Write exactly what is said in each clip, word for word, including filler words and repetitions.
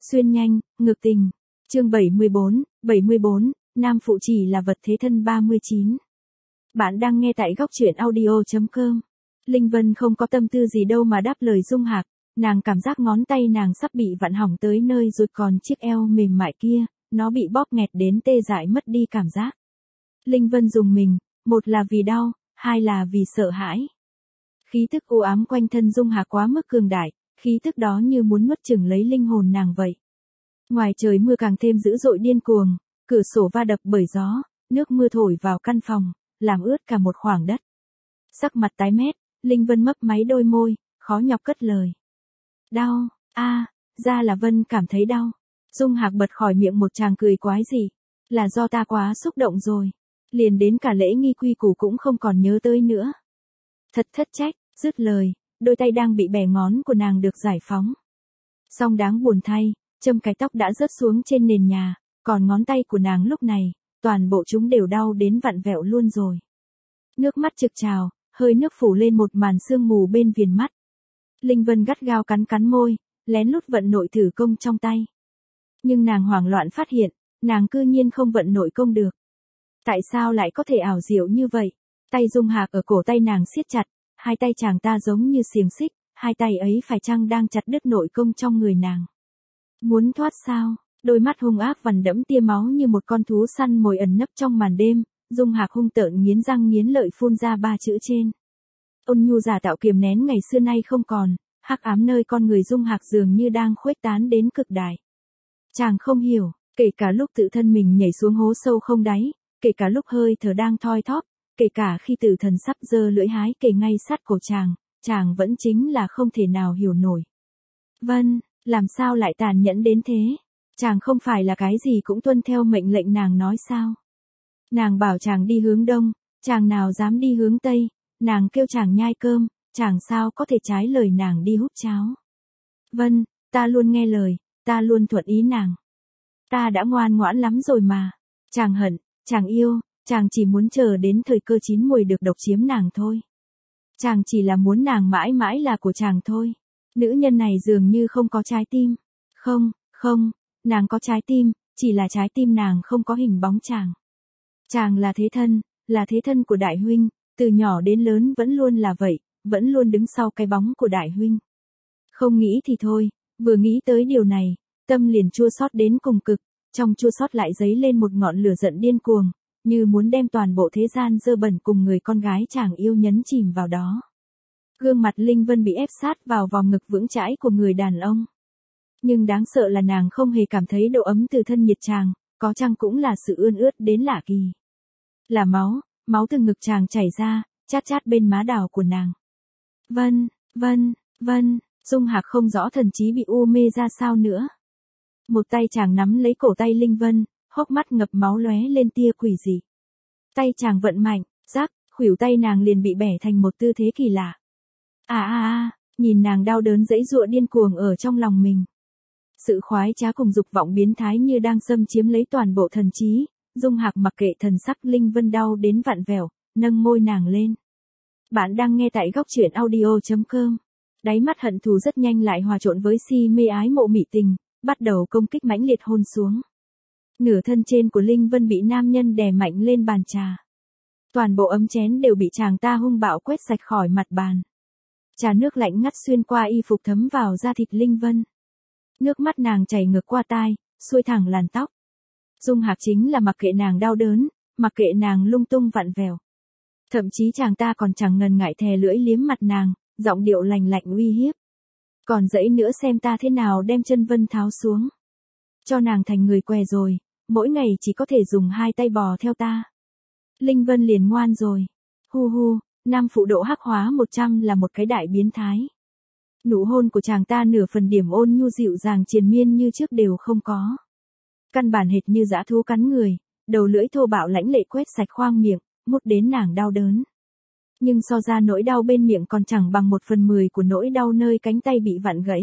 Xuyên nhanh, ngược tình. Chương bảy mươi bốn, bảy mươi bốn, nam phụ chỉ là vật thế thân ba mươi chín. Bạn đang nghe tại góc truyện audio chấm com. Linh Vân không có tâm tư gì đâu mà đáp lời Dung Hạc, nàng cảm giác ngón tay nàng sắp bị vặn hỏng tới nơi rồi, còn chiếc eo mềm mại kia, nó bị bóp nghẹt đến tê dại mất đi cảm giác. Linh Vân dùng mình, một là vì đau, hai là vì sợ hãi. Khí tức u ám quanh thân Dung Hạc quá mức cường đại, khí tức đó như muốn nuốt chửng lấy linh hồn nàng vậy. Ngoài trời mưa càng thêm dữ dội điên cuồng, cửa sổ va đập bởi gió, nước mưa thổi vào căn phòng, làm ướt cả một khoảng đất. Sắc mặt tái mét, Linh Vân mấp máy đôi môi, khó nhọc cất lời. Đau, a, à, ra là Vân cảm thấy đau. Dung Hạc bật khỏi miệng một tràng cười quái dị. Là do ta quá xúc động rồi. Liền đến cả lễ nghi quy củ cũng không còn nhớ tới nữa. Thật thất trách, dứt lời, đôi tay đang bị bẻ ngón của nàng được giải phóng. Song đáng buồn thay, châm cái tóc đã rớt xuống trên nền nhà, còn ngón tay của nàng lúc này, toàn bộ chúng đều đau đến vặn vẹo luôn rồi. Nước mắt trực trào, hơi nước phủ lên một màn sương mù bên viền mắt. Linh Vân gắt gao cắn cắn môi, lén lút vận nội tử công trong tay. Nhưng nàng hoảng loạn phát hiện, nàng cư nhiên không vận nội công được. Tại sao lại có thể ảo diệu như vậy? Tay Dung Hạc ở cổ tay nàng siết chặt, hai tay chàng ta giống như xiềng xích, hai tay ấy phải chăng đang chặt đứt nội công trong người nàng. Muốn thoát sao? Đôi mắt hung ác vằn đẫm tia máu như một con thú săn mồi ẩn nấp trong màn đêm, Dung Hạc hung tợn nghiến răng nghiến lợi phun ra ba chữ trên. Ôn nhu giả tạo kiềm nén ngày xưa nay không còn, hắc ám nơi con người Dung Hạc dường như đang khuếch tán đến cực đại. Chàng không hiểu, kể cả lúc tự thân mình nhảy xuống hố sâu không đáy, kể cả lúc hơi thở đang thoi thóp, kể cả khi tử thần sắp giơ lưỡi hái kề ngay sát cổ chàng, chàng vẫn chính là không thể nào hiểu nổi. Vân, làm sao lại tàn nhẫn đến thế? Chàng không phải là cái gì cũng tuân theo mệnh lệnh nàng nói sao? Nàng bảo chàng đi hướng đông, chàng nào dám đi hướng tây, nàng kêu chàng nhai cơm, chàng sao có thể trái lời nàng đi hút cháo. Vân, ta luôn nghe lời, ta luôn thuận ý nàng. Ta đã ngoan ngoãn lắm rồi mà. Chàng hận, chàng yêu, chàng chỉ muốn chờ đến thời cơ chín muồi được độc chiếm nàng thôi. Chàng chỉ là muốn nàng mãi mãi là của chàng thôi. Nữ nhân này dường như không có trái tim. Không, không, nàng có trái tim, chỉ là trái tim nàng không có hình bóng chàng. Chàng là thế thân, là thế thân của đại huynh, từ nhỏ đến lớn vẫn luôn là vậy, vẫn luôn đứng sau cái bóng của đại huynh. Không nghĩ thì thôi, vừa nghĩ tới điều này, tâm liền chua xót đến cùng cực, trong chua xót lại dấy lên một ngọn lửa giận điên cuồng, như muốn đem toàn bộ thế gian dơ bẩn cùng người con gái chàng yêu nhấn chìm vào đó. Gương mặt Linh Vân bị ép sát vào vòng ngực vững chãi của người đàn ông. Nhưng đáng sợ là nàng không hề cảm thấy độ ấm từ thân nhiệt chàng, có chăng cũng là sự ươn ướt đến lạ kỳ. Là máu, máu từ ngực chàng chảy ra, chát chát bên má đào của nàng. Vân, Vân, Vân, Dung Hạc không rõ thần trí bị u mê ra sao nữa. Một tay chàng nắm lấy cổ tay Linh Vân, hốc mắt ngập máu lóe lên tia quỷ dị. Tay chàng vận mạnh, rắc, khuỷu tay nàng liền bị bẻ thành một tư thế kỳ lạ. À à à, nhìn nàng đau đớn giãy giụa điên cuồng ở trong lòng mình. Sự khoái trá cùng dục vọng biến thái như đang xâm chiếm lấy toàn bộ thần trí, Dung Hạc mặc kệ thần sắc Linh Vân đau đến vặn vẹo, nâng môi nàng lên. Bạn đang nghe tại góc truyện audio chấm com. Đáy mắt hận thù rất nhanh lại hòa trộn với si mê ái mộ mị tình, bắt đầu công kích mãnh liệt hôn xuống. Nửa thân trên của Linh Vân bị nam nhân đè mạnh lên bàn trà. Toàn bộ ấm chén đều bị chàng ta hung bạo quét sạch khỏi mặt bàn. Trà nước lạnh ngắt xuyên qua y phục thấm vào da thịt Linh Vân. Nước mắt nàng chảy ngược qua tai, xuôi thẳng làn tóc. Dung Hạc chính là mặc kệ nàng đau đớn, mặc kệ nàng lung tung vặn vẹo. Thậm chí chàng ta còn chẳng ngần ngại thè lưỡi liếm mặt nàng, giọng điệu lành lạnh uy hiếp. Còn dãy nữa xem ta thế nào đem chân Vân tháo xuống. Cho nàng thành người què rồi, mỗi ngày chỉ có thể dùng hai tay bò theo ta. Linh Vân liền ngoan rồi. Hu hu, nam phụ độ hắc hóa một trăm là một cái đại biến thái. Nụ hôn của chàng ta nửa phần điểm ôn nhu dịu dàng triền miên như trước đều không có. Căn bản hệt như dã thú cắn người, đầu lưỡi thô bạo lãnh lệ quét sạch khoang miệng, mút đến nàng đau đớn. Nhưng so ra nỗi đau bên miệng còn chẳng bằng một phần mười của nỗi đau nơi cánh tay bị vặn gãy.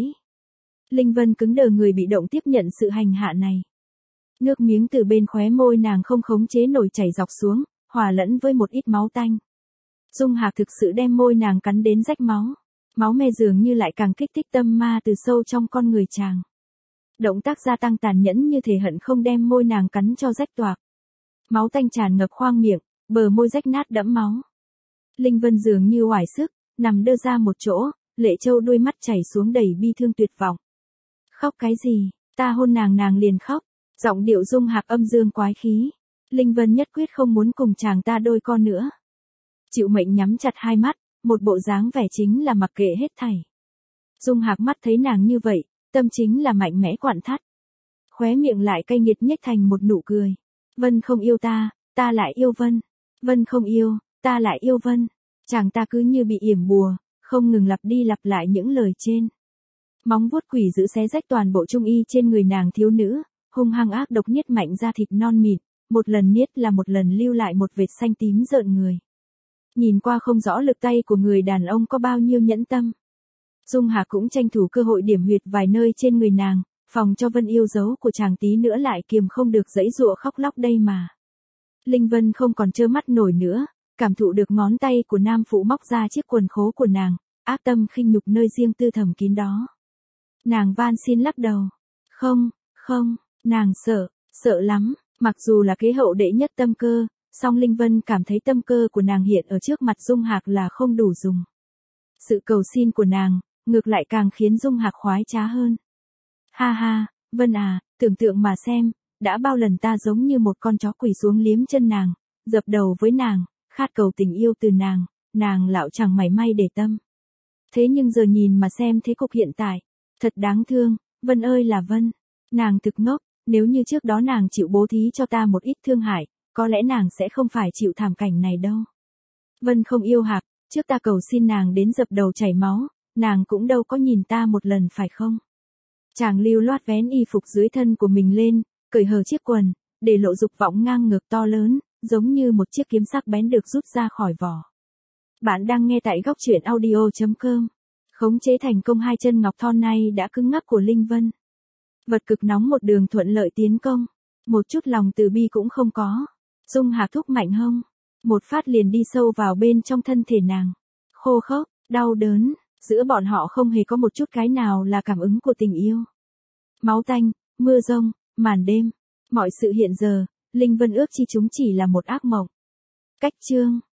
Linh Vân cứng đờ người bị động tiếp nhận sự hành hạ này. Nước miếng từ bên khóe môi nàng không khống chế nổi chảy dọc xuống, hòa lẫn với một ít máu tanh. Dung Hạc thực sự đem môi nàng cắn đến rách máu. Máu me dường như lại càng kích thích tâm ma từ sâu trong con người chàng. Động tác gia tăng tàn nhẫn như thể hận không đem môi nàng cắn cho rách toạc. Máu tanh tràn ngập khoang miệng, bờ môi rách nát đẫm máu. Linh Vân dường như oải sức, nằm đơ ra một chỗ, lệ châu đuôi mắt chảy xuống đầy bi thương tuyệt vọng. Khóc cái gì, ta hôn nàng nàng liền khóc, giọng điệu Dung Hạc âm dương quái khí. Linh Vân nhất quyết không muốn cùng chàng ta đôi con nữa. Chịu mệnh nhắm chặt hai mắt, một bộ dáng vẻ chính là mặc kệ hết thảy. Dung Hạc mắt thấy nàng như vậy, tâm chính là mạnh mẽ quặn thắt. Khóe miệng lại cay nghiệt nhếch thành một nụ cười. Vân không yêu ta, ta lại yêu Vân. Vân không yêu, ta lại yêu Vân. Chàng ta cứ như bị yểm bùa, không ngừng lặp đi lặp lại những lời trên. Móng vuốt quỷ dữ xé rách toàn bộ trung y trên người nàng thiếu nữ, hung hăng ác độc niết mạnh ra thịt non mịn, một lần niết là một lần lưu lại một vệt xanh tím rợn người. Nhìn qua không rõ lực tay của người đàn ông có bao nhiêu nhẫn tâm. Dung Hà cũng tranh thủ cơ hội điểm huyệt vài nơi trên người nàng, phòng cho Vân yêu dấu của chàng tí nữa lại kiềm không được giãy giụa khóc lóc đây mà. Linh Vân không còn trơ mắt nổi nữa, cảm thụ được ngón tay của nam phụ móc ra chiếc quần khố của nàng, ác tâm khinh nhục nơi riêng tư thầm kín đó. Nàng van xin lắc đầu. Không, không, nàng sợ, sợ lắm, mặc dù là kế hậu đệ nhất tâm cơ, song Linh Vân cảm thấy tâm cơ của nàng hiện ở trước mặt Dung Hạc là không đủ dùng. Sự cầu xin của nàng, ngược lại càng khiến Dung Hạc khoái trá hơn. Ha ha, Vân à, tưởng tượng mà xem, đã bao lần ta giống như một con chó quỳ xuống liếm chân nàng, dập đầu với nàng, khát cầu tình yêu từ nàng, nàng lão chẳng mảy may để tâm. Thế nhưng giờ nhìn mà xem thế cục hiện tại, thật đáng thương, Vân ơi là Vân, nàng thực ngốc, nếu như trước đó nàng chịu bố thí cho ta một ít thương hại, có lẽ nàng sẽ không phải chịu thảm cảnh này đâu. Vân không yêu Hạc, trước ta cầu xin nàng đến dập đầu chảy máu, nàng cũng đâu có nhìn ta một lần phải không? Chàng lưu loát vén y phục dưới thân của mình lên, cởi hở chiếc quần, để lộ dục vọng ngang ngược to lớn, giống như một chiếc kiếm sắc bén được rút ra khỏi vỏ. Bạn đang nghe tại góc truyện audio chấm com. Khống chế thành công hai chân ngọc thon nay đã cứng ngắc của Linh Vân. Vật cực nóng một đường thuận lợi tiến công, một chút lòng từ bi cũng không có. Dung Hạc thúc mạnh hông, một phát liền đi sâu vào bên trong thân thể nàng. Khô khốc, đau đớn, giữa bọn họ không hề có một chút cái nào là cảm ứng của tình yêu. Máu tanh, mưa rông, màn đêm, mọi sự hiện giờ, Linh Vân ước chi chúng chỉ là một ác mộng. Cách chương